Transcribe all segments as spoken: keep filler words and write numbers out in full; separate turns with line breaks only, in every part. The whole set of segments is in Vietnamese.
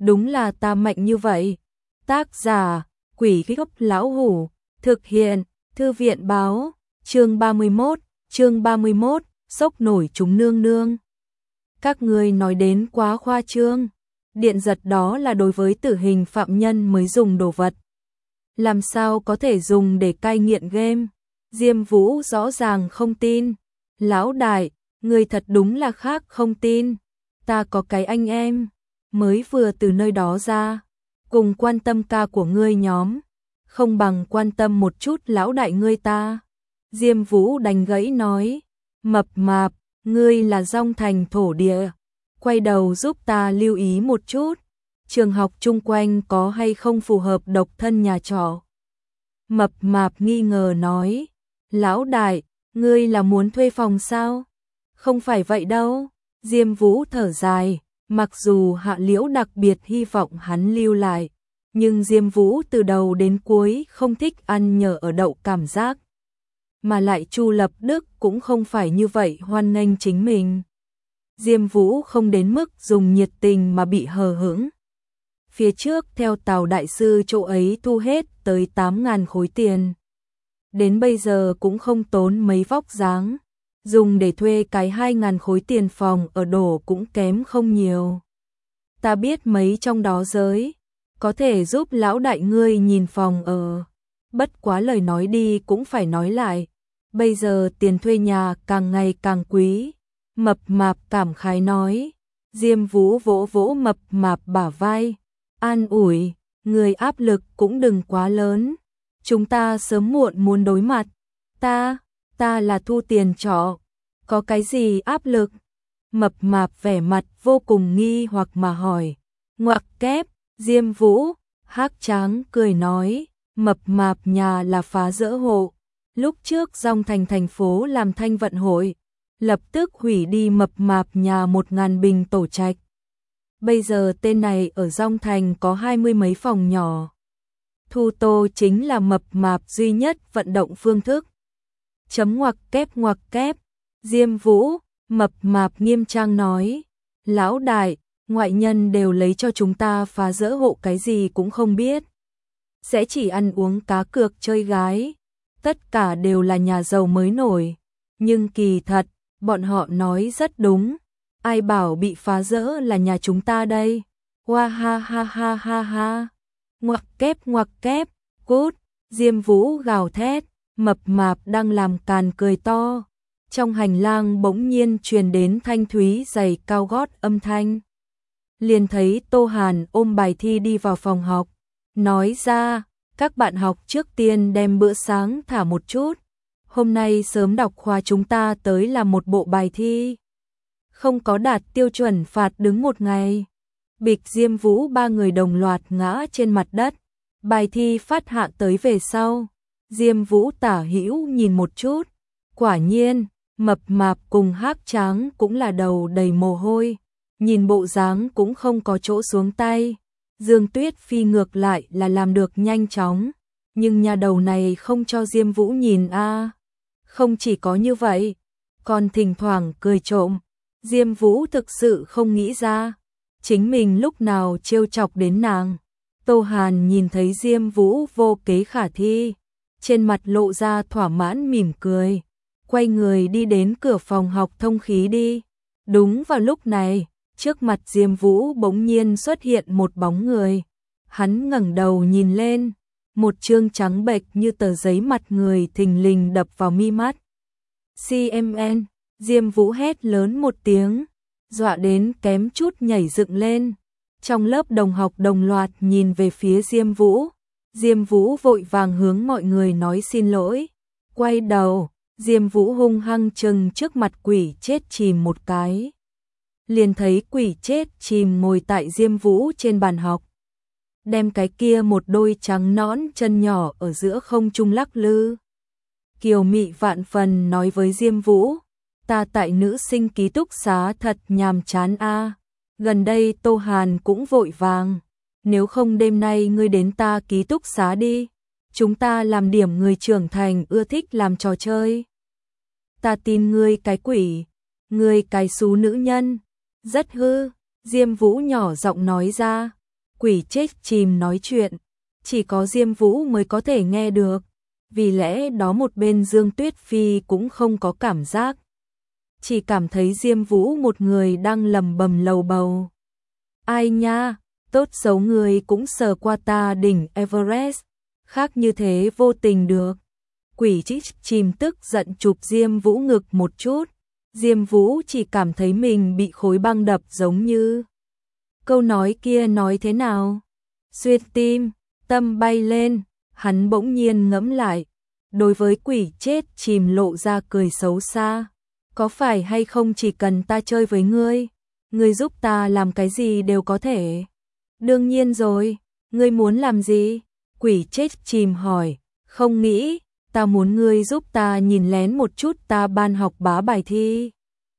đúng là ta mạnh như vậy. Tác giả, Quỷ Gốc Lão Hủ, thực hiện, Thư viện báo, chương ba mươi mốt, chương ba mươi mốt, sốc nổi chúng nương nương. Các ngươi nói đến quá khoa trương, điện giật đó là đối với tử hình phạm nhân mới dùng đồ vật. Làm sao có thể dùng để cai nghiện game? Diêm Vũ rõ ràng không tin. Lão đại, ngươi thật đúng là khác không tin. Ta có cái anh em, mới vừa từ nơi đó ra, cùng quan tâm ca của ngươi nhóm, không bằng quan tâm một chút lão đại ngươi ta. Diêm Vũ đánh gãy nói, mập mạp, ngươi là dòng thành thổ địa, quay đầu giúp ta lưu ý một chút, trường học chung quanh có hay không phù hợp độc thân nhà trọ. Mập mạp nghi ngờ nói, lão đại, ngươi là muốn thuê phòng sao? Không phải vậy đâu. Diêm Vũ thở dài, mặc dù Hạ Liễu đặc biệt hy vọng hắn lưu lại, nhưng Diêm Vũ từ đầu đến cuối không thích ăn nhờ ở đậu cảm giác. Mà lại Chu Lập Đức cũng không phải như vậy hoan nghênh chính mình. Diêm Vũ không đến mức dùng nhiệt tình mà bị hờ hững. Phía trước theo Tào đại sư chỗ ấy thu hết tới tám ngàn khối tiền. Đến bây giờ cũng không tốn mấy vóc dáng. Dùng để thuê cái hai ngàn khối tiền phòng ở đổ cũng kém không nhiều. Ta biết mấy trong đó giới, có thể giúp lão đại ngươi nhìn phòng ở. Bất quá lời nói đi cũng phải nói lại. Bây giờ tiền thuê nhà càng ngày càng quý. Mập mạp cảm khái nói. Diêm Vũ vỗ vỗ mập mạp bả vai. An ủi, người áp lực cũng đừng quá lớn. Chúng ta sớm muộn muốn đối mặt. Ta... Ta là thu tiền trọ, có cái gì áp lực? Mập mạp vẻ mặt vô cùng nghi hoặc mà hỏi. Ngoặc kép, Diêm Vũ, Hắc Tráng cười nói, mập mạp nhà là phá dỡ hộ. Lúc trước dòng thành thành phố làm thanh vận hội, lập tức hủy đi mập mạp nhà một ngàn bình tổ trạch. Bây giờ tên này ở dòng thành có hai mươi mấy phòng nhỏ. Thu tô chính là mập mạp duy nhất vận động phương thức. Chấm ngoặc kép ngoặc kép, Diêm Vũ, mập mạp nghiêm trang nói, lão đại, ngoại nhân đều lấy cho chúng ta phá dỡ hộ cái gì cũng không biết. Sẽ chỉ ăn uống cá cược chơi gái, tất cả đều là nhà giàu mới nổi. Nhưng kỳ thật, bọn họ nói rất đúng, ai bảo bị phá dỡ là nhà chúng ta đây. Hoa ha ha ha ha ha, ngoặc kép ngoặc kép, cút, Diêm Vũ gào thét. Mập mạp đang làm càn cười to. Trong hành lang bỗng nhiên truyền đến thanh thúy giày cao gót âm thanh. Liền thấy Tô Hàn ôm bài thi đi vào phòng học. Nói ra, các bạn học trước tiên đem bữa sáng thả một chút. Hôm nay sớm đọc khoa chúng ta tới làm một bộ bài thi. Không có đạt tiêu chuẩn phạt đứng một ngày. Bịch Diêm Vũ ba người đồng loạt ngã trên mặt đất. Bài thi phát hạ tới về sau. Diêm Vũ tả hữu nhìn một chút, quả nhiên, mập mạp cùng Hắc Tráng cũng là đầu đầy mồ hôi, nhìn bộ dáng cũng không có chỗ xuống tay. Dương Tuyết Phi ngược lại là làm được nhanh chóng, nhưng nhà đầu này không cho Diêm Vũ nhìn a. À. Không chỉ có như vậy, còn thỉnh thoảng cười trộm. Diêm Vũ thực sự không nghĩ ra, chính mình lúc nào trêu chọc đến nàng. Tô Hàn nhìn thấy Diêm Vũ vô kế khả thi, trên mặt lộ ra thỏa mãn mỉm cười, quay người đi đến cửa phòng học thông khí đi. Đúng vào lúc này, trước mặt Diêm Vũ bỗng nhiên xuất hiện một bóng người. Hắn ngẩng đầu nhìn lên, một trương trắng bệch như tờ giấy mặt người thình lình đập vào mi mắt. xê em en, Diêm Vũ hét lớn một tiếng, dọa đến kém chút nhảy dựng lên. Trong lớp đồng học đồng loạt nhìn về phía Diêm Vũ. Diêm Vũ vội vàng hướng mọi người nói xin lỗi. Quay đầu, Diêm Vũ hung hăng chừng trước mặt quỷ chết chìm một cái. Liền thấy quỷ chết chìm ngồi tại Diêm Vũ trên bàn học. Đem cái kia một đôi trắng nõn chân nhỏ ở giữa không trung lắc lư. Kiều mị vạn phần nói với Diêm Vũ, ta tại nữ sinh ký túc xá thật nhàm chán a. Gần đây Tô Hàn cũng vội vàng. Nếu không đêm nay ngươi đến ta ký túc xá đi. Chúng ta làm điểm người trưởng thành ưa thích làm trò chơi. Ta tin ngươi cái quỷ. Ngươi cái xú nữ nhân. Rất hư. Diêm Vũ nhỏ giọng nói ra. Quỷ chết chìm nói chuyện, chỉ có Diêm Vũ mới có thể nghe được, vì lẽ đó một bên Dương Tuyết Phi cũng không có cảm giác. Chỉ cảm thấy Diêm Vũ một người đang lầm bầm lầu bầu. Ai nha, tốt xấu người cũng sờ qua ta đỉnh Everest, khác như thế vô tình được. Quỷ chết chìm tức giận chụp Diêm Vũ ngực một chút, Diêm Vũ chỉ cảm thấy mình bị khối băng đập giống như. Câu nói kia nói thế nào? Xuyên tim, tâm bay lên, hắn bỗng nhiên ngẫm lại, đối với quỷ chết chìm lộ ra cười xấu xa. Có phải hay không chỉ cần ta chơi với ngươi, ngươi giúp ta làm cái gì đều có thể. Đương nhiên rồi, ngươi muốn làm gì? Quỷ chết chìm hỏi, không nghĩ, ta muốn ngươi giúp ta nhìn lén một chút ta ban học bá bài thi.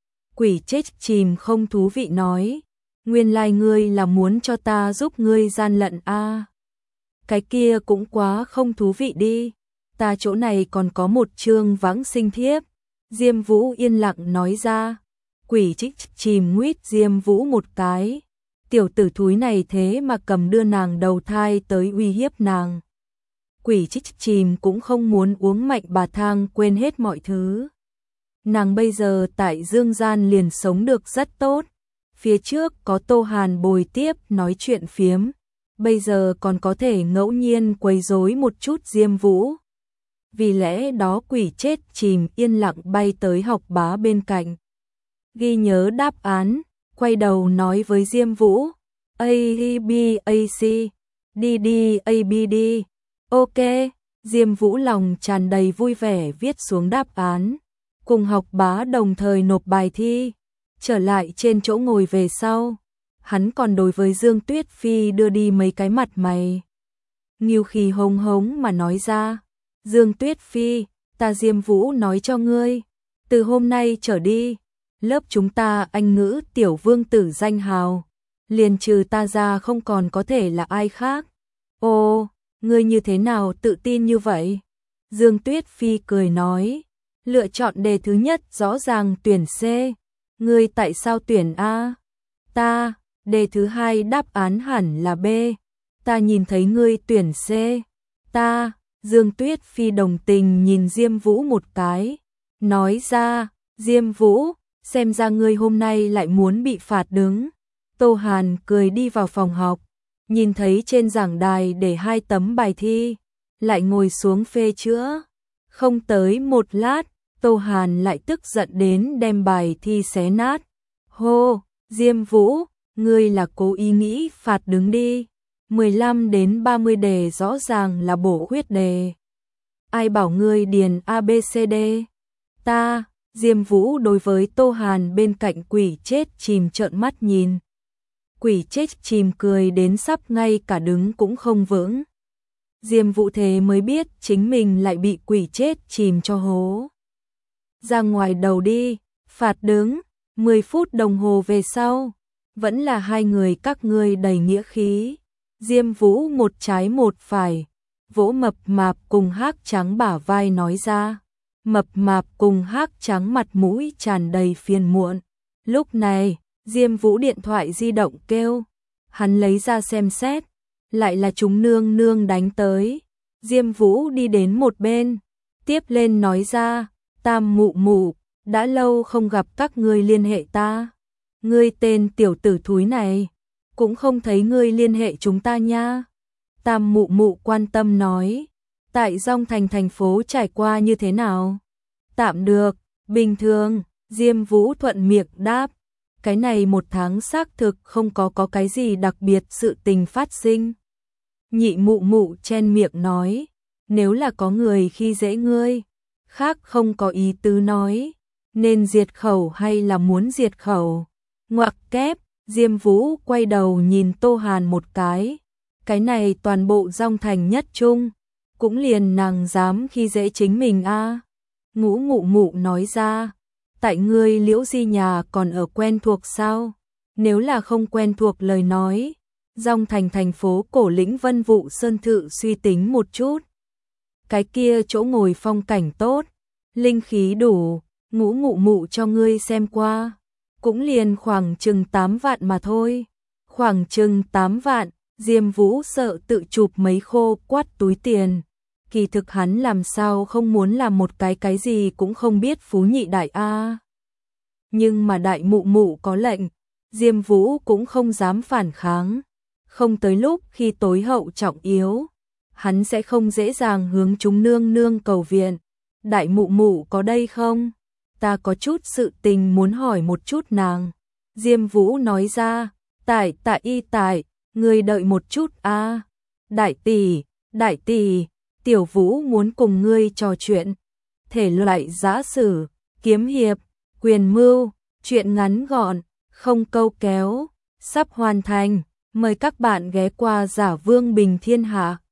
Quỷ chết chìm không thú vị nói, nguyên lai ngươi là muốn cho ta giúp ngươi gian lận a. À, cái kia cũng quá không thú vị đi, ta chỗ này còn có một chương vãng sinh thiếp. Diêm Vũ yên lặng nói ra, quỷ chết chìm nguyết Diêm Vũ một cái, tiểu tử thúi này thế mà cầm đưa nàng đầu thai tới uy hiếp nàng. Quỷ chết chìm cũng không muốn uống mạnh bà thang quên hết mọi thứ. Nàng bây giờ tại Dương Gian liền sống được rất tốt, phía trước có Tô Hàn bồi tiếp nói chuyện phiếm, bây giờ còn có thể ngẫu nhiên quấy rối một chút Diêm Vũ. Vì lẽ đó quỷ chết chìm yên lặng bay tới học bá bên cạnh. Ghi nhớ đáp án, quay đầu nói với Diêm Vũ, A, B, A, C, D, D, A, B, D. Ok, Diêm Vũ lòng tràn đầy vui vẻ viết xuống đáp án, cùng học bá đồng thời nộp bài thi, trở lại trên chỗ ngồi về sau. Hắn còn đối với Dương Tuyết Phi đưa đi mấy cái mặt mày nghiêu khí hống hống mà nói ra, Dương Tuyết Phi, ta Diêm Vũ nói cho ngươi, từ hôm nay trở đi, lớp chúng ta Anh ngữ tiểu vương tử danh hào, liền trừ ta ra không còn có thể là ai khác. Ồ, ngươi như thế nào tự tin như vậy? Dương Tuyết Phi cười nói, lựa chọn đề thứ nhất rõ ràng tuyển C, ngươi tại sao tuyển A? Ta, đề thứ hai đáp án hẳn là B, ta nhìn thấy ngươi tuyển C. Ta, Dương Tuyết Phi đồng tình nhìn Diêm Vũ một cái, nói ra, Diêm Vũ, xem ra ngươi hôm nay lại muốn bị phạt đứng. Tô Hàn cười đi vào phòng học, nhìn thấy trên giảng đài để hai tấm bài thi, lại ngồi xuống phê chữa. Không tới một lát, Tô Hàn lại tức giận đến đem bài thi xé nát. Hô, Diêm Vũ, ngươi là cố ý nghĩ phạt đứng đi. mười lăm đến ba mươi đề rõ ràng là bổ khuyết đề. Ai bảo ngươi điền A B C D? Ta, Diêm Vũ đối với Tô Hàn bên cạnh quỷ chết chìm trợn mắt nhìn. Quỷ chết chìm cười đến sắp ngay cả đứng cũng không vững. Diêm Vũ thế mới biết chính mình lại bị quỷ chết chìm cho hố. Ra ngoài đầu đi, phạt đứng, mười phút đồng hồ về sau, vẫn là hai người các ngươi đầy nghĩa khí. Diêm Vũ một trái một phải, vỗ mập mạp cùng hác trắng bả vai nói ra. Mập mạp cùng hác trắng mặt mũi tràn đầy phiền muộn. Lúc này, Diêm Vũ điện thoại di động kêu, hắn lấy ra xem xét, lại là chúng nương nương đánh tới. Diêm Vũ đi đến một bên, tiếp lên nói ra, Tam mụ mụ, đã lâu không gặp các ngươi liên hệ ta. Ngươi tên tiểu tử thúi này, cũng không thấy ngươi liên hệ chúng ta nha. Tam mụ mụ quan tâm nói, tại Dong Thành thành phố trải qua như thế nào? Tạm được, bình thường, Diêm Vũ thuận miệng đáp. Cái này một tháng xác thực không có có cái gì đặc biệt sự tình phát sinh. Nhị mụ mụ chen miệng nói, nếu là có người khi dễ ngươi, khác không có ý tứ nói, nên diệt khẩu hay là muốn diệt khẩu? Ngoặc kép, Diêm Vũ quay đầu nhìn Tô Hàn một cái, cái này toàn bộ Dong Thành nhất trung, cũng liền nàng dám khi dễ chính mình a. À. Ngũ mụ mụ nói ra, tại ngươi Liễu Di nhà còn ở quen thuộc sao? Nếu là không quen thuộc lời nói, Dong Thành thành phố cổ lĩnh Vân Vụ Sơn Thự suy tính một chút. Cái kia chỗ ngồi phong cảnh tốt, linh khí đủ, ngũ mụ mụ cho ngươi xem qua, cũng liền khoảng chừng tám vạn mà thôi. Khoảng chừng tám vạn, Diêm Vũ sợ tự chụp mấy khô quát túi tiền. Kỳ thực hắn làm sao không muốn làm một cái cái gì cũng không biết phú nhị đại a. Nhưng mà đại mụ mụ có lệnh, Diêm Vũ cũng không dám phản kháng. Không tới lúc khi tối hậu trọng yếu, hắn sẽ không dễ dàng hướng chúng nương nương cầu viện. Đại mụ mụ có đây không? Ta có chút sự tình muốn hỏi một chút nàng. Diêm Vũ nói ra, tại tại y tại, người đợi một chút a. Đại tỷ, đại tỷ, Tiểu Vũ muốn cùng ngươi trò chuyện. Thể loại giã sử, kiếm hiệp, quyền mưu, chuyện ngắn gọn, không câu kéo, sắp hoàn thành. Mời các bạn ghé qua Giả Vương Bình Thiên Hạ.